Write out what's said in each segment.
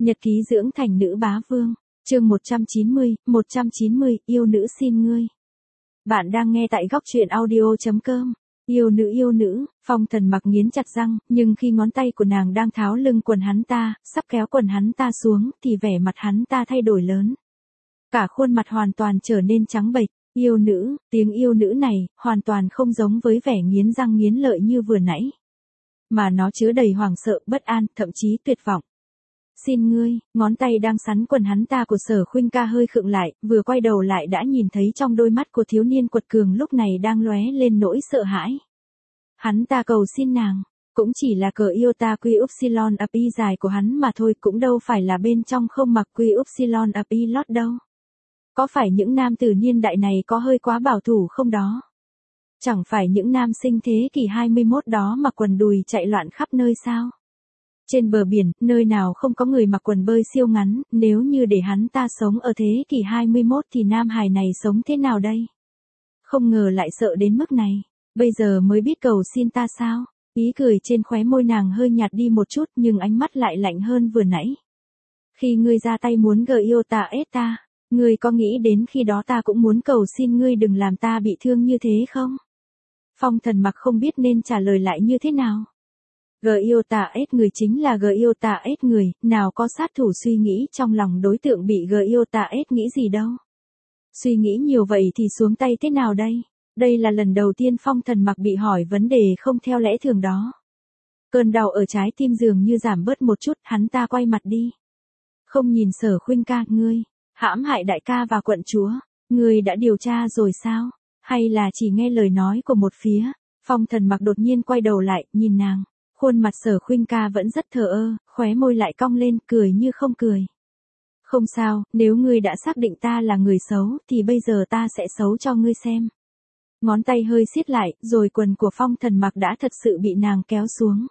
Nhật ký dưỡng thành nữ bá vương, chương 190, yêu nữ xin ngươi. Bạn đang nghe tại góc truyện audio.com. Yêu nữ, Phong Thần Mặc nghiến chặt răng, nhưng khi ngón tay của nàng đang tháo lưng quần hắn ta, sắp kéo quần hắn ta xuống, thì vẻ mặt hắn ta thay đổi lớn. Cả khuôn mặt hoàn toàn trở nên trắng bệch. Yêu nữ, tiếng yêu nữ này, hoàn toàn không giống với vẻ nghiến răng nghiến lợi như vừa nãy. Mà nó chứa đầy hoảng sợ, bất an, thậm chí tuyệt vọng. Xin ngươi, ngón tay đang sắn quần hắn ta của Sở Khuynh Ca hơi khựng lại, vừa quay đầu lại đã nhìn thấy trong đôi mắt của thiếu niên quật cường lúc này đang lóe lên nỗi sợ hãi. Hắn ta cầu xin nàng, cũng chỉ là cờ iota quy upsilon ập y dài của hắn mà thôi, cũng đâu phải là bên trong không mặc quy upsilon ập y lót đâu. Có phải những nam tử niên đại này có hơi quá bảo thủ không đó? Chẳng phải những nam sinh thế kỷ 21 đó mặc quần đùi chạy loạn khắp nơi sao? Trên bờ biển, nơi nào không có người mặc quần bơi siêu ngắn, nếu như để hắn ta sống ở thế kỷ 21 thì nam hài này sống thế nào đây? Không ngờ lại sợ đến mức này, bây giờ mới biết cầu xin ta sao? Ý cười trên khóe môi nàng hơi nhạt đi một chút nhưng ánh mắt lại lạnh hơn vừa nãy. Khi ngươi ra tay muốn gợi yêu ta ết ta, ngươi có nghĩ đến khi đó ta cũng muốn cầu xin ngươi đừng làm ta bị thương như thế không? Phong Thần Mặc không biết nên trả lời lại như thế nào. Giota ết người chính là Giota ết người, nào có sát thủ suy nghĩ trong lòng đối tượng bị Giota ết nghĩ gì đâu. Suy nghĩ nhiều vậy thì xuống tay thế nào đây? Đây là lần đầu tiên Phong Thần Mặc bị hỏi vấn đề không theo lẽ thường đó. Cơn đau ở trái tim dường như giảm bớt một chút, hắn ta quay mặt đi. Không nhìn Sở Khuynh Ca, ngươi hãm hại đại ca và quận chúa, ngươi đã điều tra rồi sao? Hay là chỉ nghe lời nói của một phía? Phong Thần Mặc đột nhiên quay đầu lại, nhìn nàng. Khuôn mặt Sở Khuynh Ca vẫn rất thờ ơ, khóe môi lại cong lên, cười như không cười. Không sao, nếu ngươi đã xác định ta là người xấu, thì bây giờ ta sẽ xấu cho ngươi xem. Ngón tay hơi siết lại, rồi quần của Phong Thần Mặc đã thật sự bị nàng kéo xuống.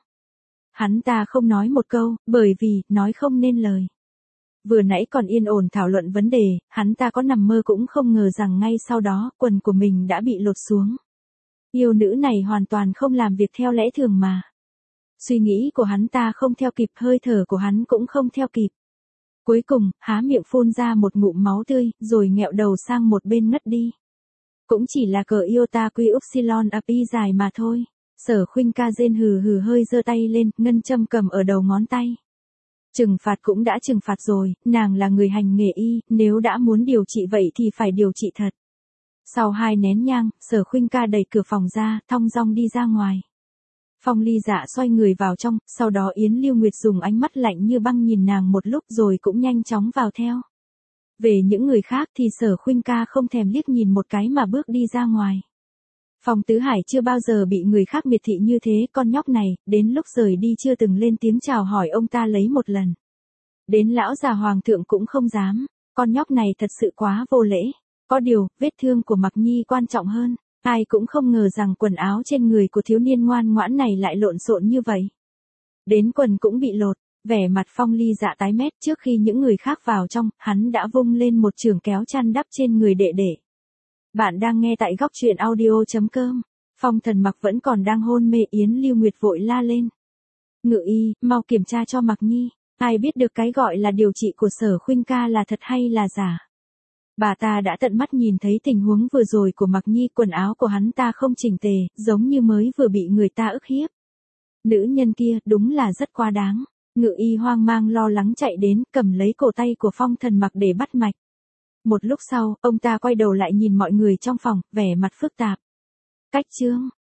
Hắn ta không nói một câu, bởi vì, nói không nên lời. Vừa nãy còn yên ổn thảo luận vấn đề, hắn ta có nằm mơ cũng không ngờ rằng ngay sau đó, quần của mình đã bị lột xuống. Yêu nữ này hoàn toàn không làm việc theo lẽ thường mà. Suy nghĩ của hắn ta không theo kịp, hơi thở của hắn cũng không theo kịp. Cuối cùng, há miệng phun ra một ngụm máu tươi, rồi nghẹo đầu sang một bên ngất đi. Cũng chỉ là cờ iota quy upsilon ập y dài mà thôi. Sở Khuynh Ca rên hừ hơi giơ tay lên, ngân châm cầm ở đầu ngón tay. Trừng phạt cũng đã trừng phạt rồi, nàng là người hành nghề y, nếu đã muốn điều trị vậy thì phải điều trị thật. Sau 2 nén nhang, Sở Khuynh Ca đẩy cửa phòng ra, thong dong đi ra ngoài. Phong Ly Dạ xoay người vào trong, sau đó Yến Lưu Nguyệt dùng ánh mắt lạnh như băng nhìn nàng một lúc rồi cũng nhanh chóng vào theo. Về những người khác thì Sở Khuynh Ca không thèm liếc nhìn một cái mà bước đi ra ngoài. Phong Tứ Hải chưa bao giờ bị người khác miệt thị như thế, con nhóc này, đến lúc rời đi chưa từng lên tiếng chào hỏi ông ta lấy một lần. Đến lão già hoàng thượng cũng không dám, con nhóc này thật sự quá vô lễ. Có điều, vết thương của Mặc Nhi quan trọng hơn. Ai cũng không ngờ rằng quần áo trên người của thiếu niên ngoan ngoãn này lại lộn xộn như vậy. Đến quần cũng bị lột, vẻ mặt Phong Ly Dạ tái mét. Trước khi những người khác vào trong, hắn đã vung lên một chưởng kéo chăn đắp trên người đệ đệ. Bạn đang nghe tại góc truyện audio.com. Phong Thần Mặc vẫn còn đang hôn mê, Yến Lưu Nguyệt vội la lên. Ngự y, mau kiểm tra cho Mặc Nhi. Ai biết được cái gọi là điều trị của Sở Khuynh Ca là thật hay là giả. Bà ta đã tận mắt nhìn thấy tình huống vừa rồi của Mặc Nhi, quần áo của hắn ta không chỉnh tề, giống như mới vừa bị người ta ức hiếp. Nữ nhân kia đúng là rất quá đáng. Ngự y hoang mang lo lắng chạy đến, cầm lấy cổ tay của Phong Thần Mặc để bắt mạch. Một lúc sau, ông ta quay đầu lại nhìn mọi người trong phòng, vẻ mặt phức tạp. Cách chương